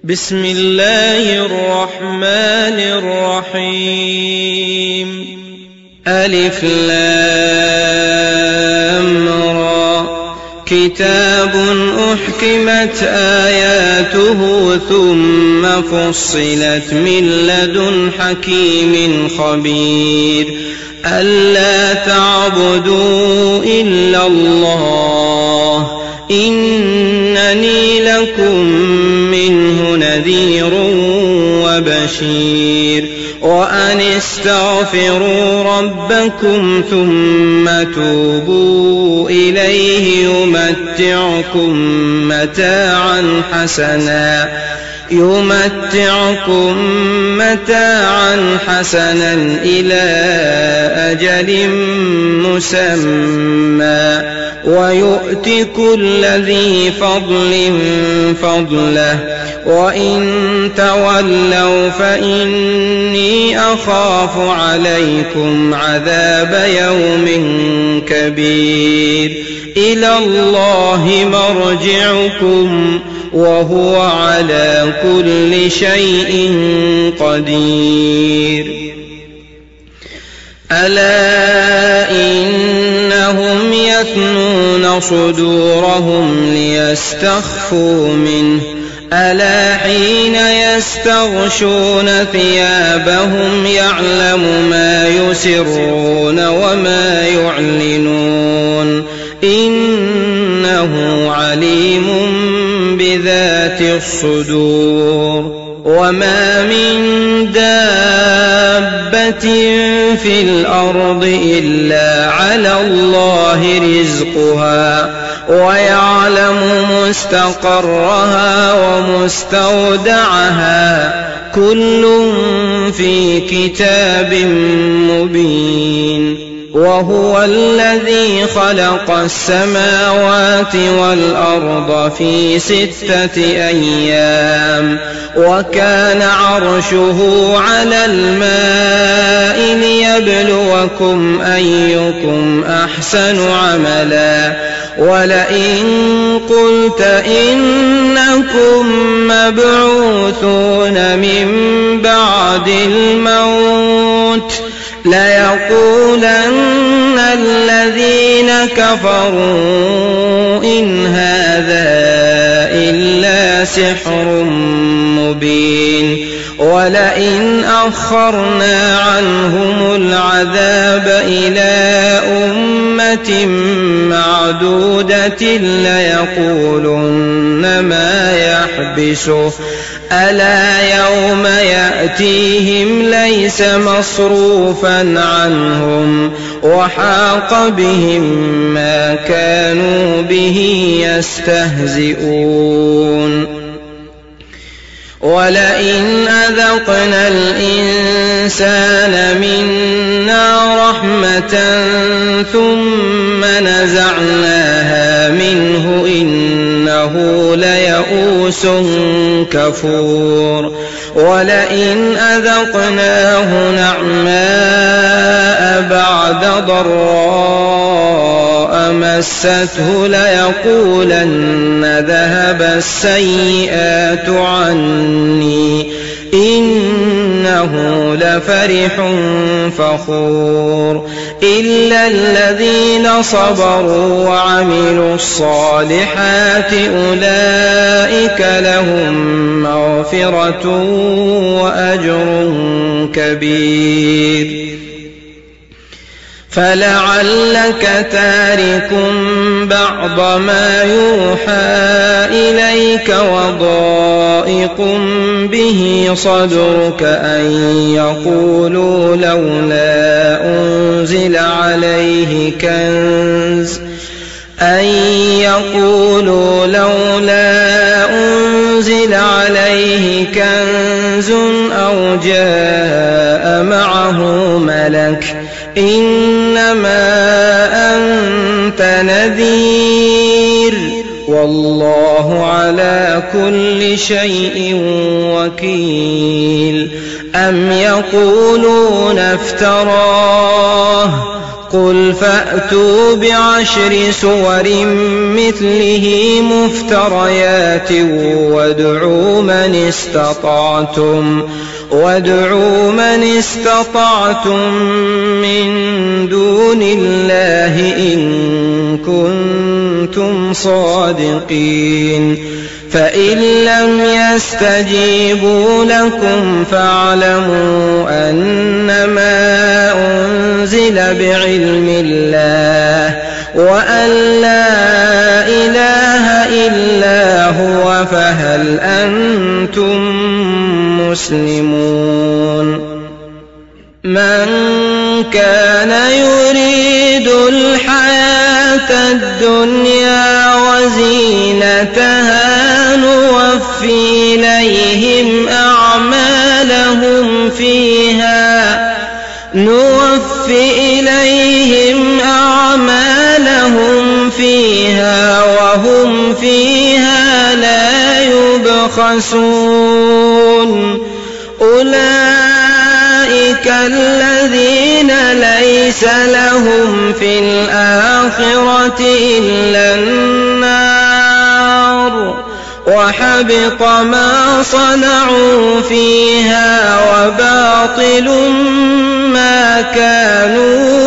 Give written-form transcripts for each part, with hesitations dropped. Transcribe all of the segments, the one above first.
بسم الله الرحمن الرحيم. ألف لام را. كتاب أحكمت آياته ثم فصلت من لدن حكيم خبير. ألا تعبدوا إلا الله إنني لكم منه نذير وبشير. وأن استغفروا ربكم ثم توبوا إليه يمتعكم متاعا حسنا إلى أجل مسمى ويؤت كل ذي فضل فضله. وإن تولوا فإني أخاف عليكم عذاب يوم كبير. إلى الله مرجعكم وهو على كل شيء قدير. ألا إنهم يثنون صدورهم ليستخفوا منه. ألا حين يستغشون ثيابهم يعلم ما يسرون وما يعلنون إنه عليم بذات الصدور. وما من دابة في الأرض إلا على الله رزقها ويعلم مستقرها ومستودعها كل في كتاب مبين. وهو الذي خلق السماوات والأرض في 6 أيام وكان عرشه على الماء ليبلوكم أيكم أحسن عملا. ولئن قلت إنكم مبعوثون من بعد الموت ليقولن الذين كفروا إن هذا إلا سحر مبين. ولئن أخرنا عنهم العذاب إلى أمة معدودة ليقولن ما يحبسه. ألا يوم يأتيهم ليس مصروفا عنهم وحاق بهم ما كانوا به يستهزئون. ولئن أذقنا الإنسان منا رحمة ثم نزعناها منه إنه ليئوس كفور. ولئن أذقناه نعماء بعد ضراء مسته ليقولن ذهب السيئات عني إنه لفرح فخور. إلا الذين صبروا وعملوا الصالحات أولئك لهم مغفرة وأجر كبير. فلعلك تارك بعض ما يوحى إليك وضائق به صدرك أن يقولوا لولا أنزل عليه كنز أو جاء معه ملك إنما أنت نذير والله على كل شيء وكيل. أم يقولون افتراه قل فأتوا بعشر سور مثله مفتريات وادعوا من استطعتم من دون الله إن كنتم صادقين فإن لم يستجيبوا لكم فاعلموا أنما أنزل بعلم الله وأن لا إله إلا هو فهل أنتم مسلمون من كان يريد الحياة الدنيا وزينتها نوفي إليهم أعمالهم فيها وهم فيها لا يبخسون أولئك الذين ليس لهم في الآخرة إلا النار وحبط ما صنعوا فيها وباطل ما كانوا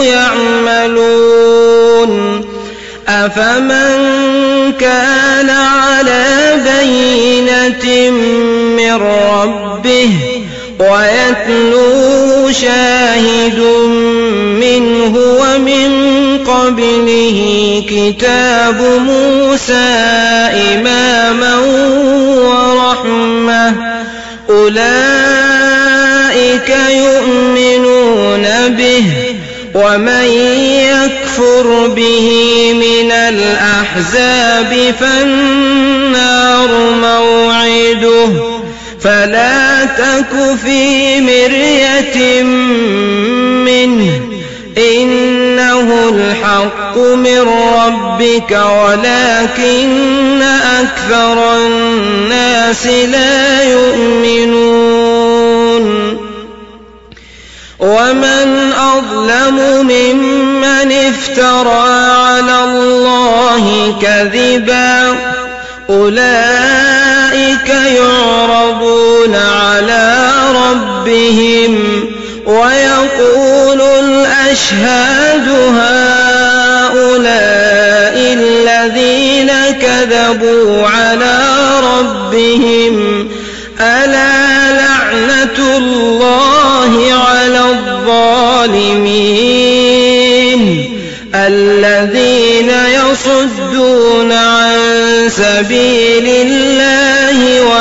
يعملون أفمن كان على بينة من ربه ويتلوه شاهد منه ومن قبله كتاب موسى إماما ورحمة أولئك يؤمنون به ومن يكفر به من الأحزاب فالنار موعده فلا تك في مرية منه إنه الحق من ربك ولكن أكثر الناس لا يؤمنون ومن أظلم ممن افترى على الله كذبا أولئك يعرضون على ربهم ويقول الأشهاد هؤلاء الذين كذبوا على ربهم ألا لعنة الله على الظالمين الذين يصدون عن سبيل الله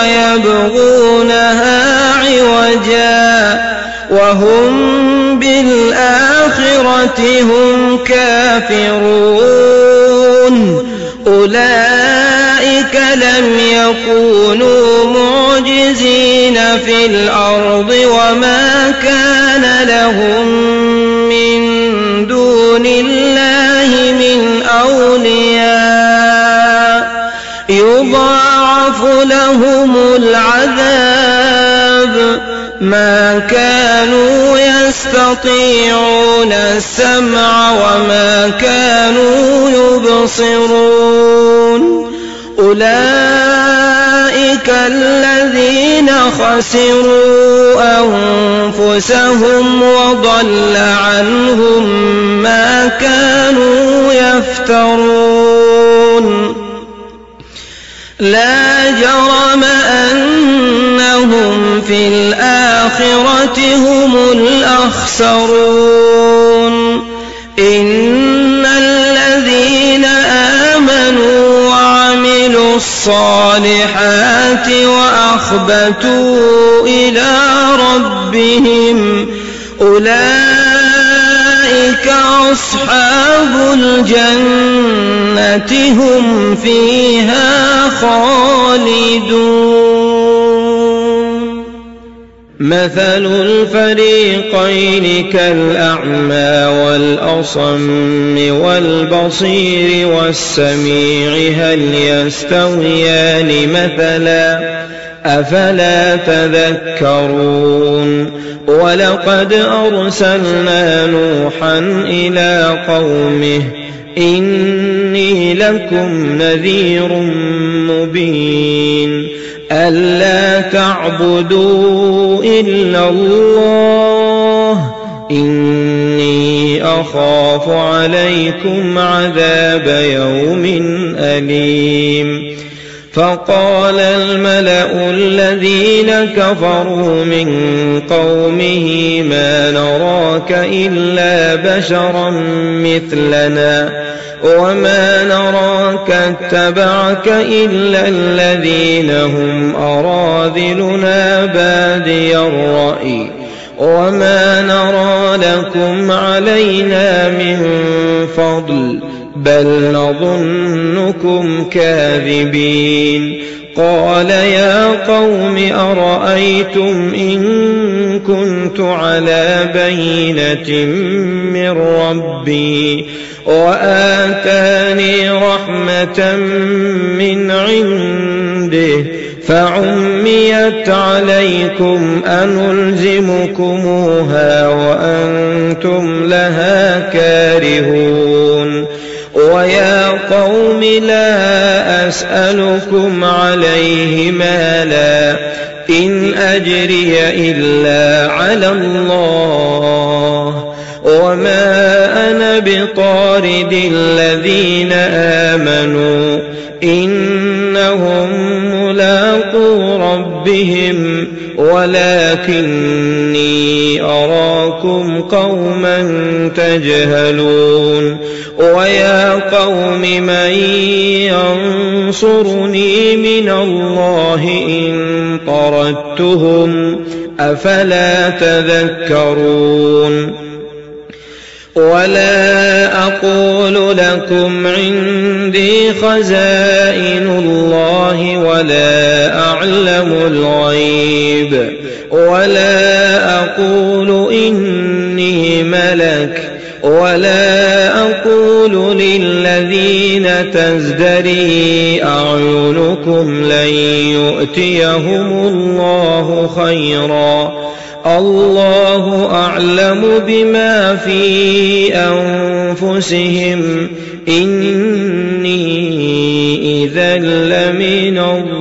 ويبغونها عوجا وهم بالآخرة هم كافرون أولئك لم يكونوا معجزين في الأرض وما كان لهم من دون الله من أولياء يضاعف لهم العذاب ما كانوا يستطيعون السمع وما كانوا يبصرون أولئك الذين خسروا أنفسهم وضل عنهم ما كانوا يفترون لا جرم أنهم في الآخرة هم الأخسرون إن الذين آمنوا وعملوا الصالحات وأخبتوا إلى ربهم أولئك أصحاب الجنة هم فيها خالدون مثل الفريقين كالأعمى والأصم والبصير والسميع هل يستويان مثلا أفلا تذكرون ولقد أرسلنا نوحا إلى قومه إني لكم نذير مبين ألا تعبدوا إلا الله إني أخاف عليكم عذاب يوم أليم فقال الملأ الذين كفروا من قومه ما نراك إلا بشرا مثلنا وما نراك اتبعك إلا الذين هم أراذلنا بادي الرأي وما نرى لكم علينا من فضل بل نظنكم كاذبين قال يا قوم أرأيتم إن كنت على بينة من ربي وآتاني رحمة من عنده فعميت عليكم أنلزمكموها وأنتم لها كارهون ويا قوم لا أسألكم عليه مالا إن أجري إلا على الله وما أنا بطارد الذين آمنوا إنهم ملاقو ربهم ولكني أراكم قوما تجهلون ويا قوم من ينصرني من الله إن طردتهم أفلا تذكرون ولا أقول لكم عندي خزائن الله ولا أعلم الغيب ولا أقول إني ملك ولا أقول للذين تزدري أعينكم لن يؤتيهم الله خيرا الله أعلم بما في أنفسهم إني إذا لمن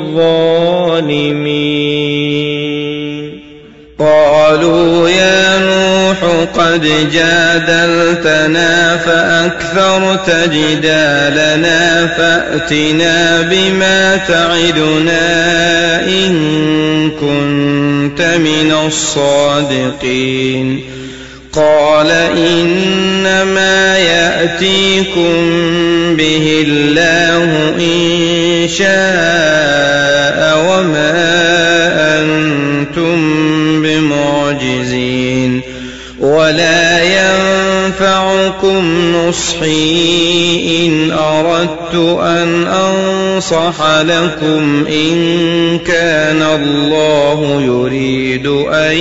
الظالمين قالوا يا نوح قد جادلتنا فأكثرت جدالنا فأتنا بما تعدنا إن كنت من الصادقين قال إنما يأتيكم به الله إن شاء وما أنتم بمعجزين ولا ينفعكم نصحي إن أردت أن أنصح لكم إن كان الله يريد أن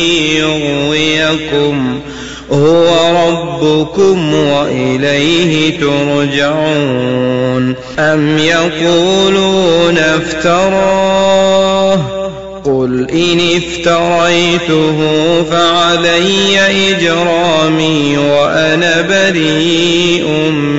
يغويكم هو ربكم وإليه ترجعون أم يقولون افتراه قل إن افتريته فعلي إجرامي وأنا بريء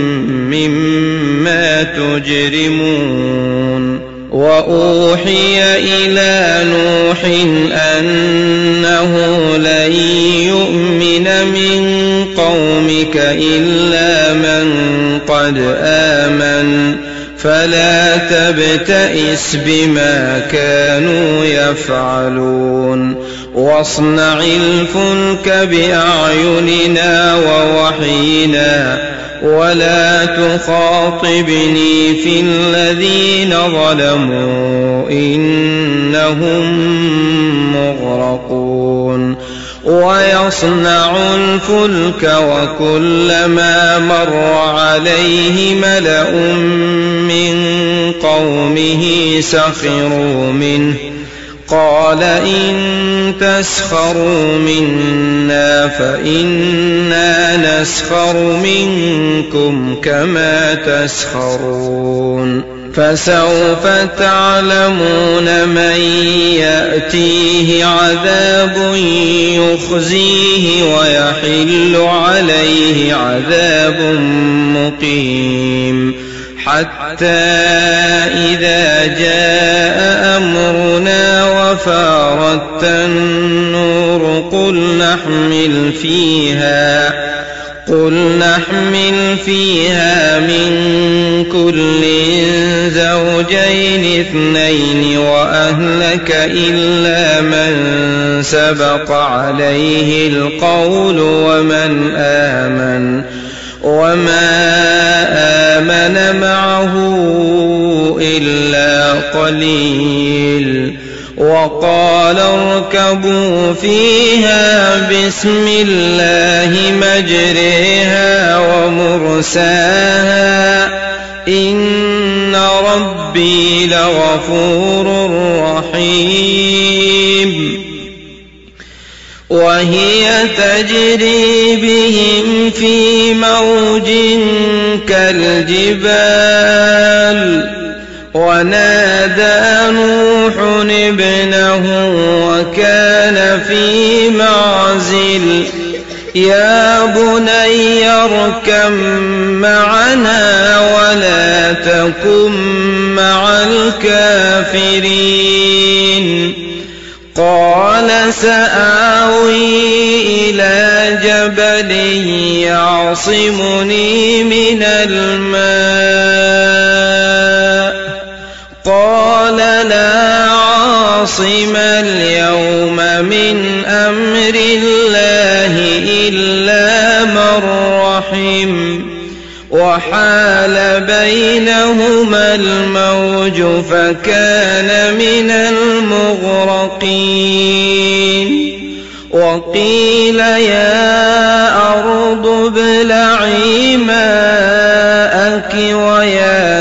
مما تجرمون وأوحي إلى نوح أنه لن يؤمن من قومك إلا من قد آمن فلا تبتئس بما كانوا يفعلون واصنع الفلك بأعيننا ووحينا ولا تخاطبني في الذين ظلموا إنهم مغرقون ويصنع الفلك وكلما مر عليه ملأ من قومه سخروا منه قال إن تسخروا منا فإنا نسخر منكم كما تسخرون فسوف تعلمون من يأتيه عذاب يخزيه ويحل عليه عذاب مقيم حتى إذا جاء أمرنا وفارت النور قل نحمل فيها من كل زوجين اثنين وأهلك إلا من سبق عليه القول وما آمن معه إلا قليل وقال اركبوا فيها بسم الله مجريها ومرساها إن ربي لغفور رحيم وهي تجري بهم في موج كالجبال ونادى نوح ابنه وكان في معزل يا بني اركب معنا ولا تكن مع الكافرين قال سآوي إلى جبل يعصمني من الماء قال لا عاصم اليوم من أمر الله إلا من رحم وحال بينهما الموج فكان من المغرقين وقيل يا أرض ابلعي ماءك ويا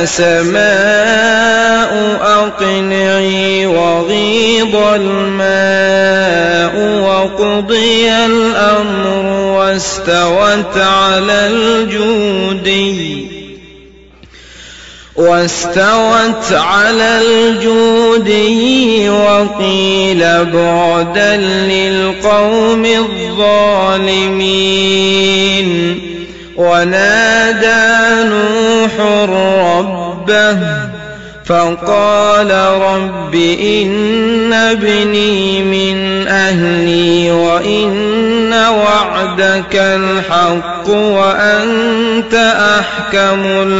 سماء أقلعي وغيض الماء وقضي الأمر واستوت على الجودي وقيل بعدا للقوم الظالمين ونادى نوح ربه فقال رب إن ابني من أهلي وإن وعدك الحق وأنت أحكم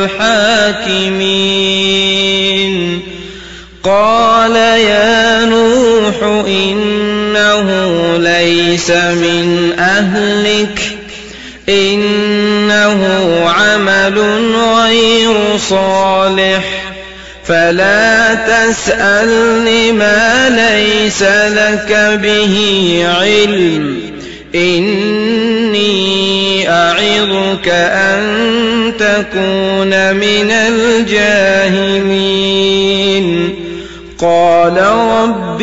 الحاكمين قال يا نوح إنه ليس من أهلك إنه عمل غير صالح فلا تسألني ما ليس لك به علم إني أعظك أن تكون من الجاهلين قال رب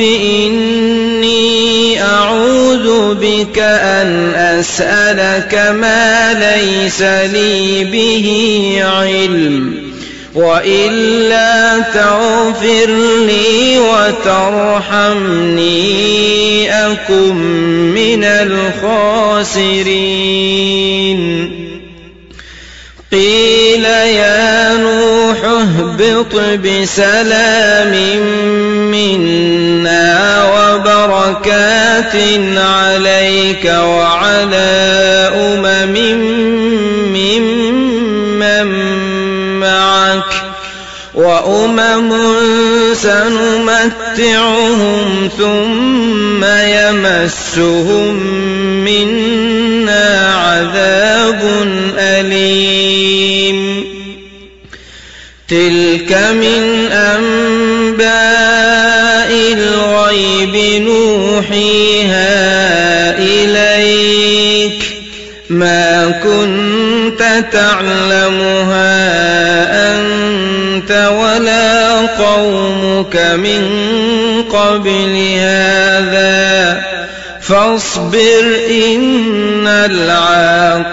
إني أعوذ بك أن أسألك ما ليس لي به علم وإلا تغفر لي وترحمني أكن من الخاسرين قيل يا نوح اهبط بسلام منا وبركات عليك وعلى أمم ممن معك وأمم سنمتعهم ثم يمسهم منا عذاب أليم تلك من أنباء الغيب نوحيها إليك ما كنت تعلمها أنت ولا قومك من قبل هذا فاصبر إن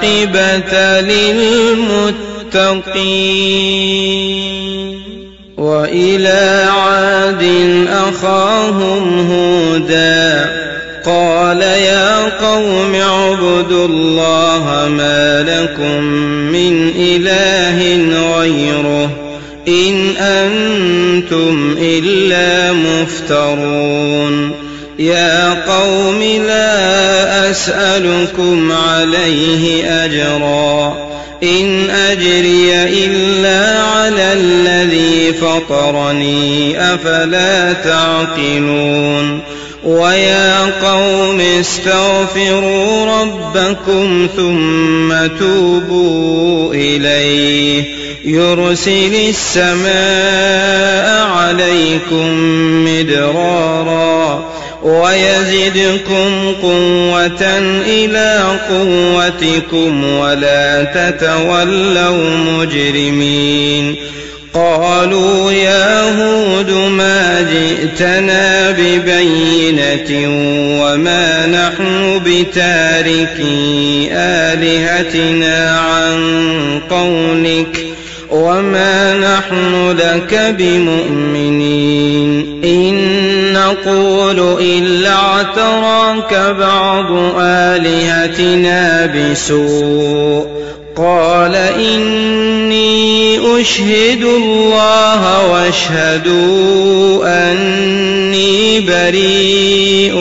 العاقبة للمتقين وإلى عاد أخاهم هودا قال يا قوم اعبدوا الله ما لكم من إله غيره إن أنتم إلا مفترون يا قوم لا أسألكم عليه أجرا إن أجري إلا على الذي فطرني أفلا تعقلون ويا قوم استغفروا ربكم ثم توبوا إليه يرسل السماء عليكم مدرارا ويزدكم قوة إلى قوتكم ولا تتولوا مجرمين قالوا يا هود ما جئتنا ببينة وما نحن بتاركي آلهتنا عن قولك وما نحن لك بمؤمنين إن نقول إلا اعتراك بعض آلهتنا بسوء قال إني أشهد الله واشهدوا أني بريء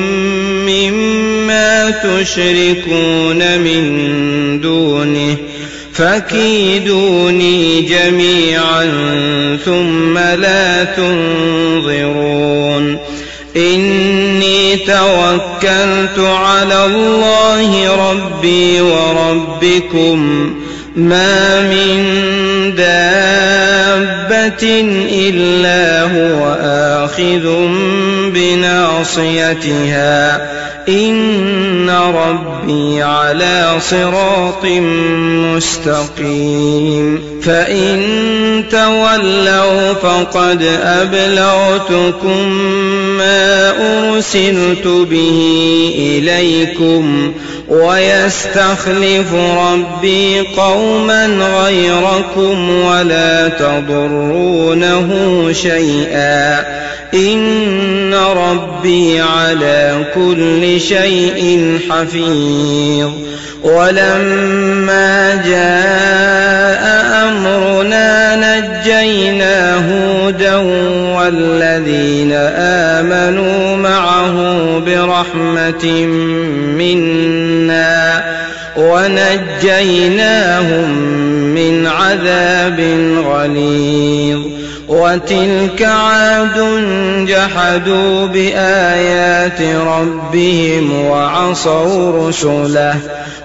مما تشركون من دونه فكيدوني جميعا ثم لا تنظرون إني توكلت على الله ربي وربكم ما من دابة إلا هو آخذ بناصيتها إن ربي على صراط مستقيم فإن تولوا فقد أبلغتكم ما أرسلت به إليكم ويستخلف ربي قوما غيركم ولا تضرونه شيئا إن ربي على كل شيء حفيظ ولما جاء أمرنا نجينا هودا والذين آمنوا معه برحمة منا ونجيناهم من عذاب غليظ وتلك عاد جحدوا بآيات ربهم وعصوا رسله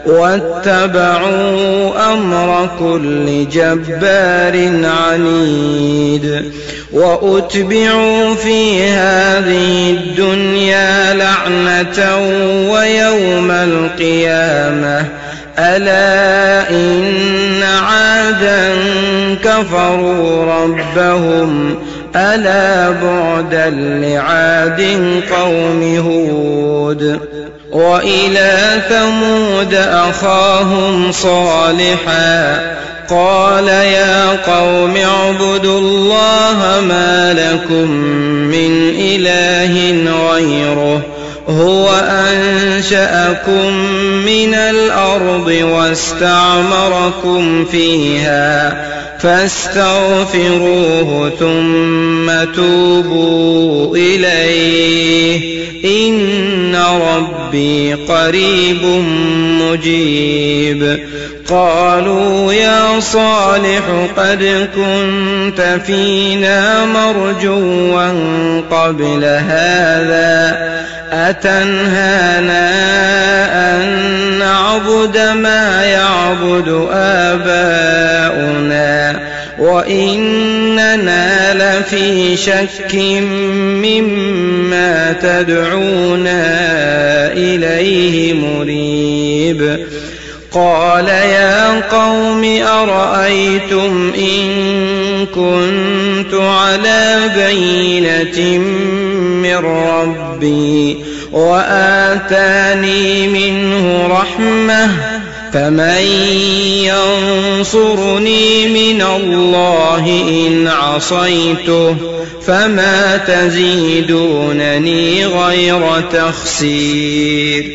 واتبعوا أمر كل جبار عنيد وأتبعوا في هذه الدنيا لعنة ويوم القيامة ألا إن عادا كفروا ربهم ألا بعدا لعاد قوم هود وإلى ثمود أخاهم صالحا قال يا قوم اعبدوا الله ما لكم من إله غيره هو أنشأكم من الأرض واستعمركم فيها فاستغفروه ثم توبوا إليه إن ربي قريب مجيب قالوا يا صالح قد كنت فينا مرجوا قبل هذا أتنهانا أن نعبد ما يعبد آباؤنا وإننا لفي شك مما تدعونا إليه مريب قال يا قوم أرأيتم إن كنت على بينة من ربي وآتاني منه رحمة فمن ينصرني من الله إن عصيته فما تزيدونني غير تخسير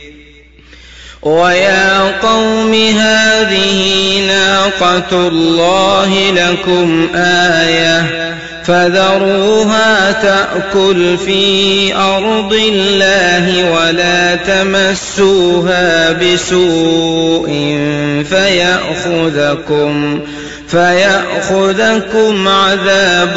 ويا قوم هذه ناقة الله لكم آية فذروها تأكل في أرض الله ولا تمسوها بسوء فيأخذكم عذاب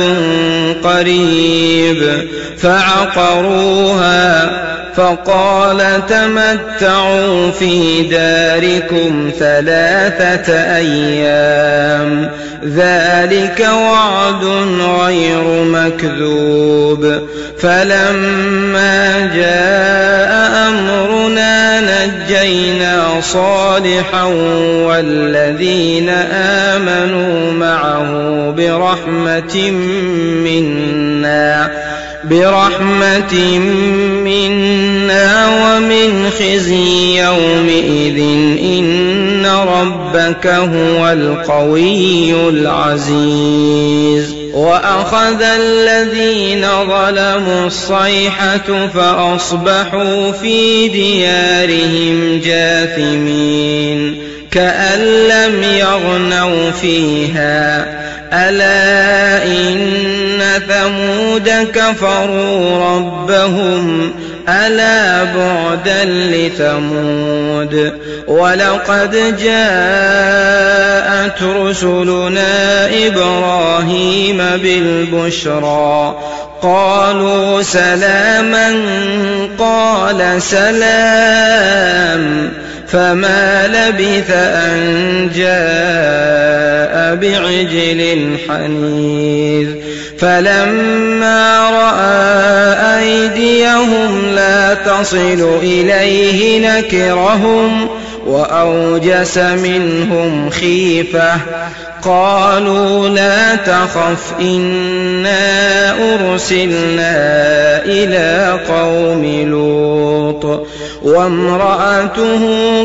قريب فعقروها فقال تمتعوا في داركم 3 أيام ذلك وعد غير مكذوب فلما جاء أمرنا نجينا صالحا والذين آمنوا معه برحمة منا ومن خزي يومئذ إن ربك هو القوي العزيز وأخذ الذين ظلموا الصيحة فأصبحوا في ديارهم جاثمين كأن لم يغنوا فيها ألا إن ثمود كفروا ربهم ألا بعدا لثمود ولقد جاءت رسلنا إبراهيم بالبشرى قالوا سلاما قال سلام فما لبث أن جاء بعجل حنيذ فلما رأى أيديهم لا تصل إليه نكرهم وأوجس منهم خيفة قالوا لا تخف إنا أرسلنا إلى قوم لوط وامرأته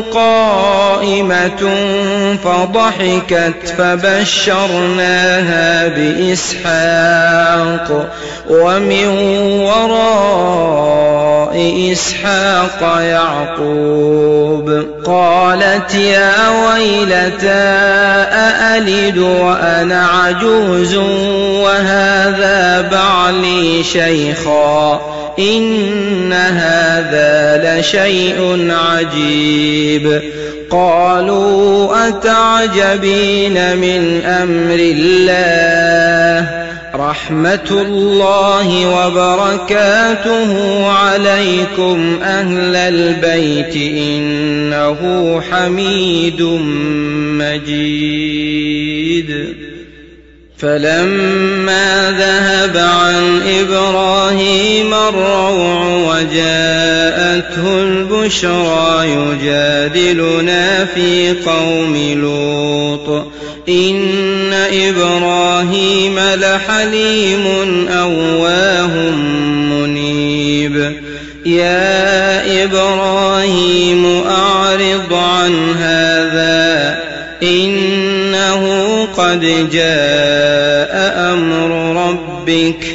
قائمة فضحكت فبشرناها بإسحاق ومن وراء إسحاق يعقوب قالت يا ويلتى أألد وأنا عجوز وهذا بعلي شيخا إن هذا لشيء عجيب قالوا أتعجبين من أمر الله رحمة الله وبركاته عليكم أهل البيت إنه حميد مجيد فلما ذهب عن إبراهيم الروع وجاءته البشرى يجادلنا في قوم لوط إن إبراهيم لحليم أواه منيب يا إبراهيم أعرض عن هذا إنه قد جاء أمر ربك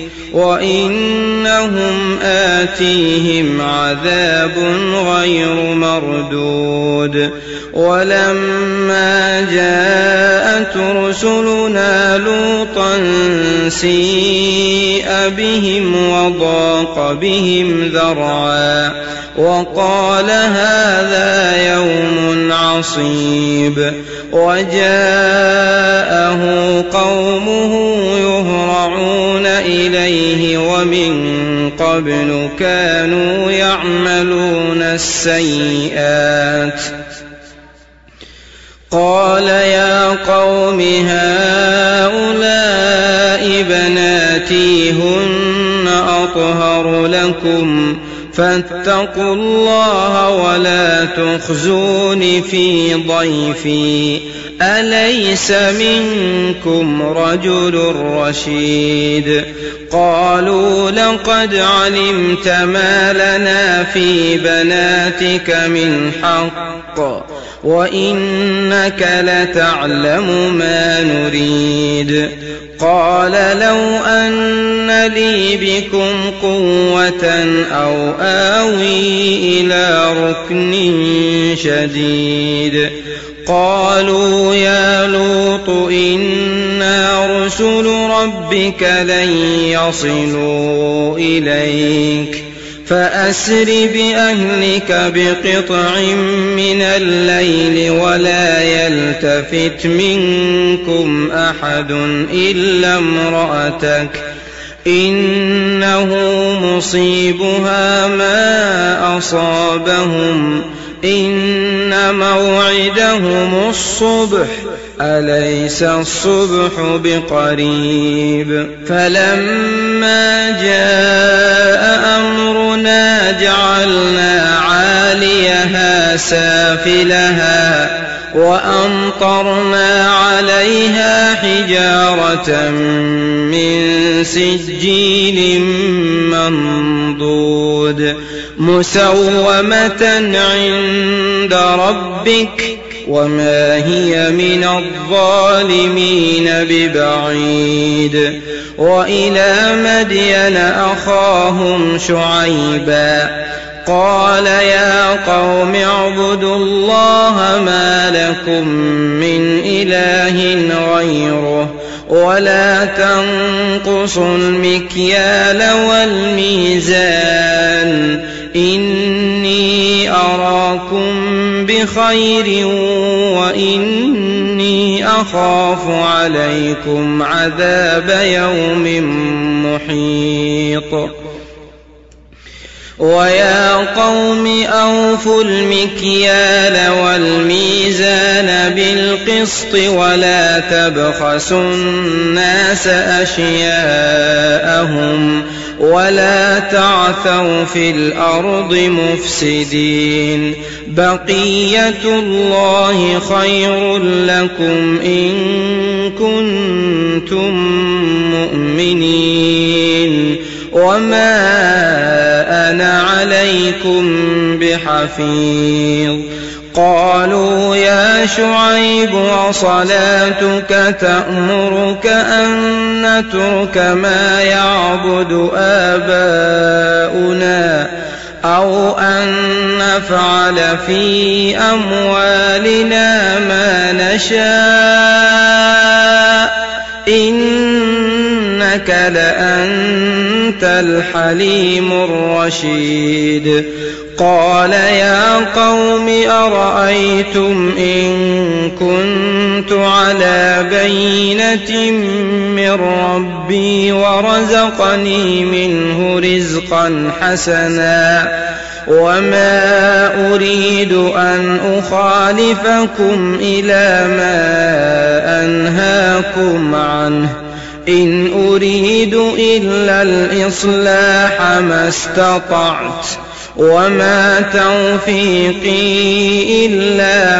وإنهم آتيهم عذاب غير مردود ولما جاءت رسلنا لوطا سيء بهم وضاق بهم ذرعا وقال هذا يوم عصيب وجاءه قومه يهرعون إليه ومن قبل كانوا يعملون السيئات قال يا قوم هؤلاء بناتي هن أطهر لكم فاتقوا الله ولا تخزون في ضيفي أليس منكم رجل رشيد قالوا لقد علمت ما لنا في بناتك من حق وإنك لتعلم ما نريد. قال لو أن لي بكم قوة أو آوي إلى ركن شديد. قالوا يا لوط إنا رسل ربك لن يصلوا إليك فأسر بأهلك بقطع من الليل ولا يلتفت منكم أحد إلا امرأتك إنه مصيبها ما أصابهم إن موعدهم الصبح أليس الصبح بقريب. فلما جاء أمرنا جعلنا عاليها سافلها وأمطرنا عليها حجارة من سجيل منضود مسومة عند ربك وما هي من الظالمين ببعيد. وإلى مدين أخاهم شعيبا قال يا قوم اعبدوا الله ما لكم من إله غيره ولا تنقصوا المكيال والميزان إني أراكم بخير وإني أخاف عليكم عذاب يوم محيط. ويا قوم أوفوا المكيال والميزان بالقسط ولا تبخسوا الناس أشياءهم ولا تعثوا في الأرض مفسدين. بقية الله خير لكم إن كنتم مؤمنين وما أنا عليكم بحفيظ. قالوا يا شعيب وصلاتك تأمرك أن نترك ما يعبد آباؤنا أو أن نفعل في أموالنا ما نشاء إنك لأنت الحليم الرشيد. قال يا قوم أرأيتم إن كنت على بينة من ربي ورزقني منه رزقا حسنا وما أريد أن أخالفكم إلى ما أنهاكم عنه إن أريد إلا الإصلاح ما استطعت وما توفيقي إلا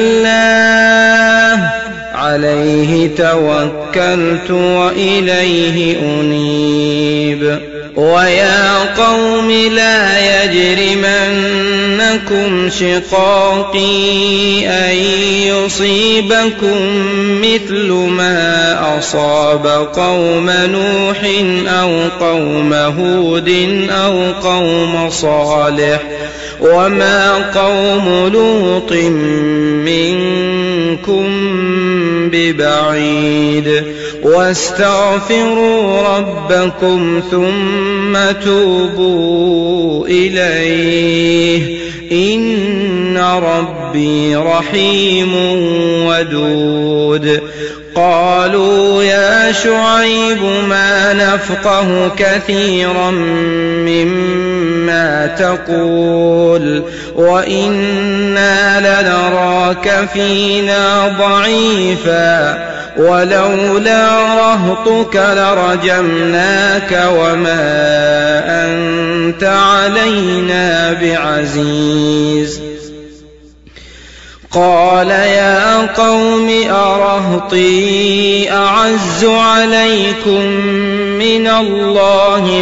بالله عليه توكلت وإليه أنيب. ويا قوم لا يجرمنكم شقاقي أن يصيبكم مثل ما أصاب قوم نوح أو قوم هود أو قوم صالح وما قوم لوط منكم ببعيد. واستغفروا ربكم ثم توبوا إليه إن ربي رحيم ودود. قالوا يا شعيب ما نفقه كثيرا مما تقول وإنا لنراك فينا ضعيفا ولولا رهطك لرجمناك وما أنت علينا بعزيز. قال يا قوم أرهطي أعز عليكم من الله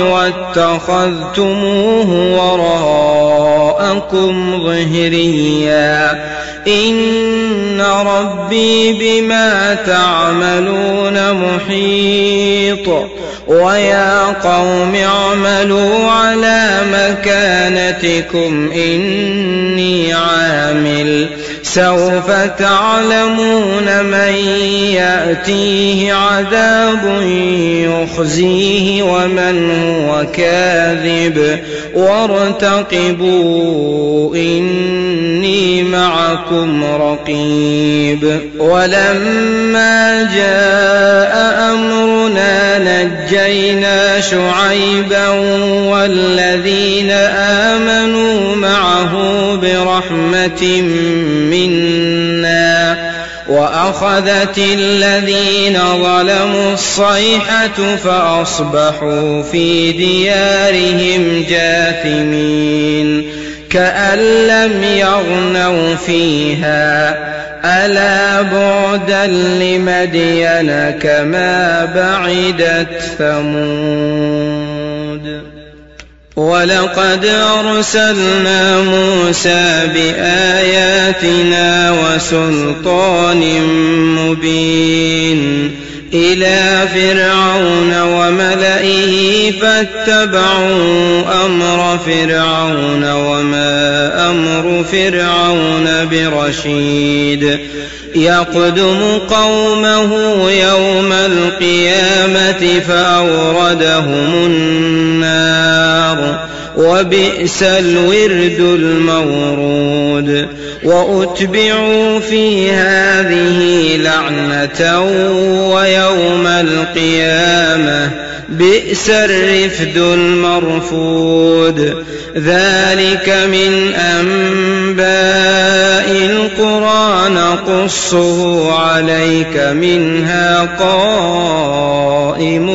واتخذتموه وراءكم ظهريا إن ربي بما تعملون محيط ويا قوم اعملوا على مكانتكم إني عامل سوف تعلمون من يأتيه عذاب يخزيه ومن هو كاذب وارتقبوا إني معكم رقيب ولما جاء أمرنا نجينا شعيبا والذين آمنوا معه برحمة منا وأخذت الذين ظلموا الصيحة فأصبحوا في ديارهم جاثمين كأن لم يغنوا فيها ألا بعدا لمدين كما بعدت ثمود ولقد أرسلنا موسى بآياتنا وسلطان مبين إلى فرعون وملئه فاتبعوا أمر فرعون وما أمر فرعون برشيد يقدم قومه يوم القيامة فأوردهم النار وبئس الورد المورود وأتبعوا في هذه لعنة ويوم القيامة بئس الرفد المرفود ذلك من أنباء القرى نقصه عليك منها قائم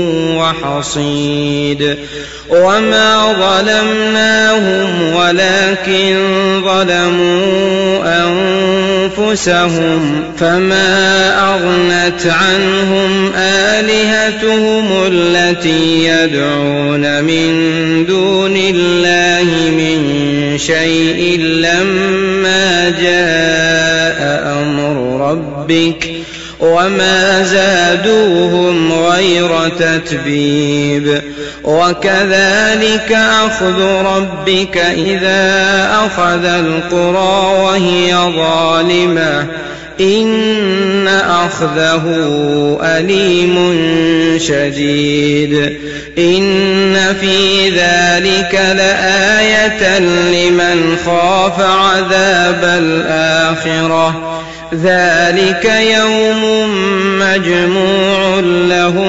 وحصيد وما ظلمناهم ولكن ظلموا أنفسهم فما أغنت عنهم آلهتهم التي يدعون من دون الله من شيء لما جاء أمر ربك وما زادوهم غير تتبيب وكذلك أخذ ربك إذا أخذ القرى وهي ظالمة إن أخذه أليم شديد إن في ذلك لآية لمن خاف عذاب الآخرة ذلك يوم مجموع له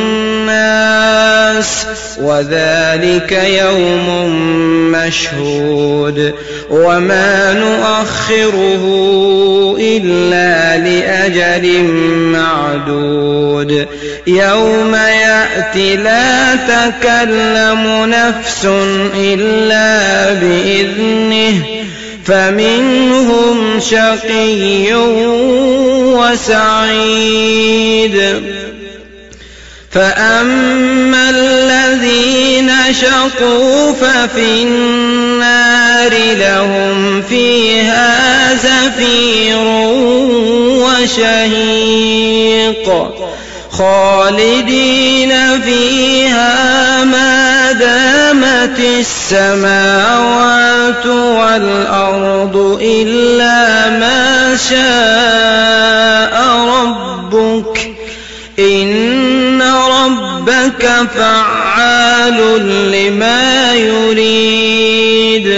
الناس وذلك يوم مشهود وما نؤخره إلا لأجل معدود يوم يأتي لا تكلم نفس إلا بإذنه فمنهم شقي وسعيد فأما الذين شقوا ففي النار لهم فيها زفير وشهيق خالدين فيها ما دامت السماوات والأرض إلا ما شاء ربك إن ربك فعال لما يريد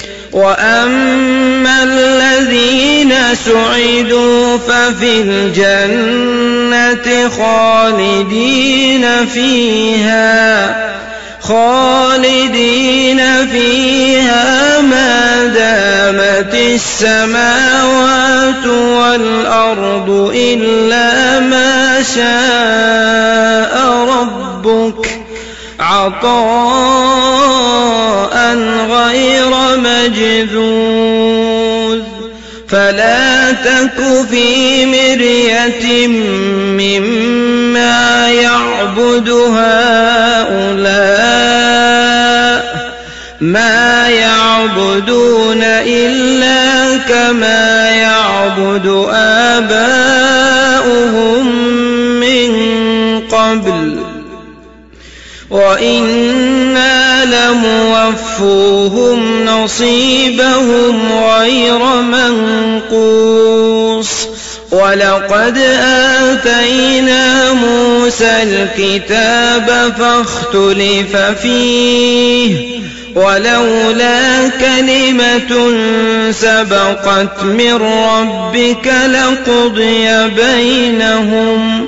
وأما الذين سعدوا ففي الجنة خالدين فيها ما دامت السماوات والأرض إلا ما شاء ربك عطاء غير مجذوذ فلا تك في مرية مما يعبد هؤلاء ما يعبدون إلا كما يعبد آباؤهم من قبل وإنا لموفوهم نصيبهم غير منقوص ولقد آتينا موسى الكتاب فاختلف فيه ولولا كلمة سبقت من ربك لقضي بينهم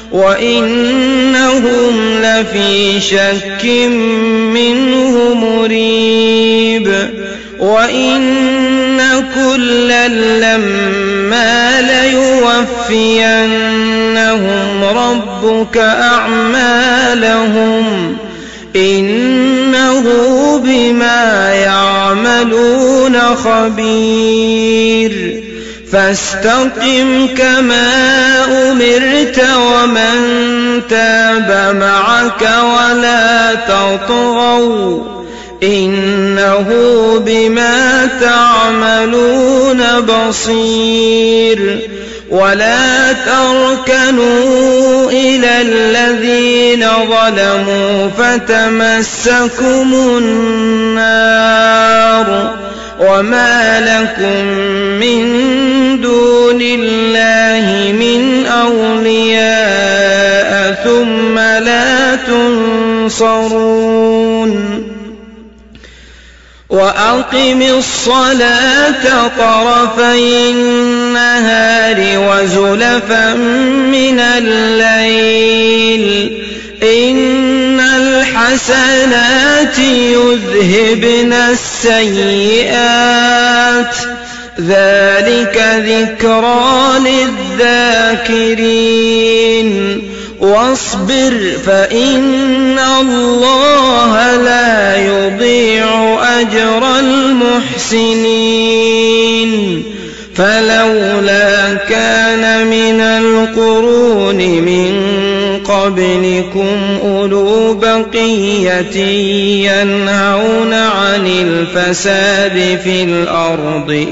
وإنهم لفي شك منه مريب وإن كلا لما ليوفينهم ربك أعمالهم إنه بما يعملون خبير فاستقم كما أمرت ومن تاب معك ولا تطغوا إنه بما تعملون بصير ولا تركنوا إلى الذين ظلموا فتمسكم النار وما لكم من دون الله من أولياء ثم لا تنصرون وأقم الصلاة طرفي النهار وزلفا من الليل إن الحسنات يذهبن السيئات ذلك ذكرى للذاكرين واصبر فإن الله لا يضيع أجر المحسنين فلولا كان من القرون من قبلكم أولو بقية ينهون عن الفساد في الأرض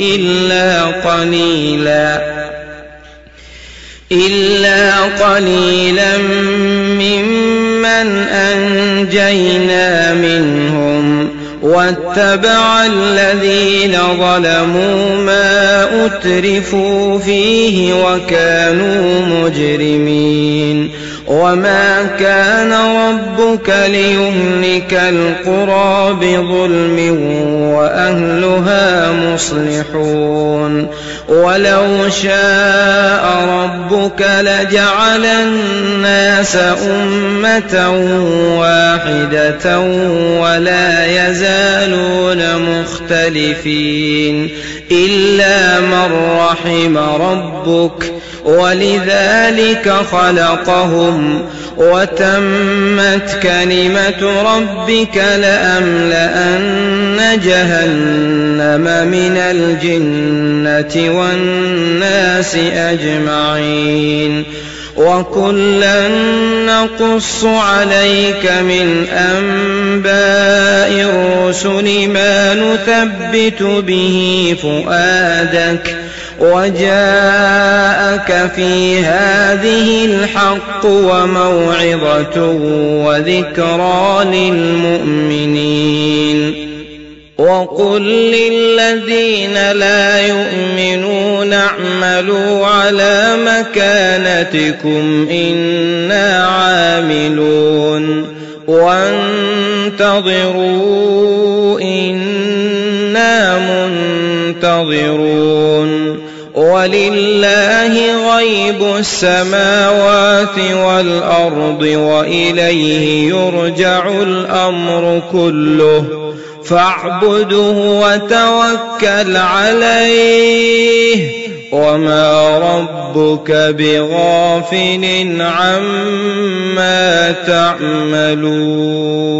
إلا قليلا ممن أنجينا منهم واتبع الذين ظلموا ما أترفوا فيه وكانوا مجرمين وما كان ربك ليهلك القرى بظلم وأهلها مصلحون ولو شاء ربك لجعل الناس أمة واحدة ولا يزالون مختلفين إلا من رحم ربك ولذلك خلقهم وتمت كلمة ربك لأملأن جهنم من الجنة والناس أجمعين وكلا نقص عليك من أنباء الرسل ما نثبت به فؤادك وجاءك في هذه الحق وموعظة وذكرى للمؤمنين وقل للذين لا يؤمنون اعملوا على مكانتكم إنا عاملون وانتظروا إنا منتظرون ولله غيب السماوات والأرض وإليه يرجع الأمر كله فاعبده وتوكل عليه وما ربك بغافل عما تعملون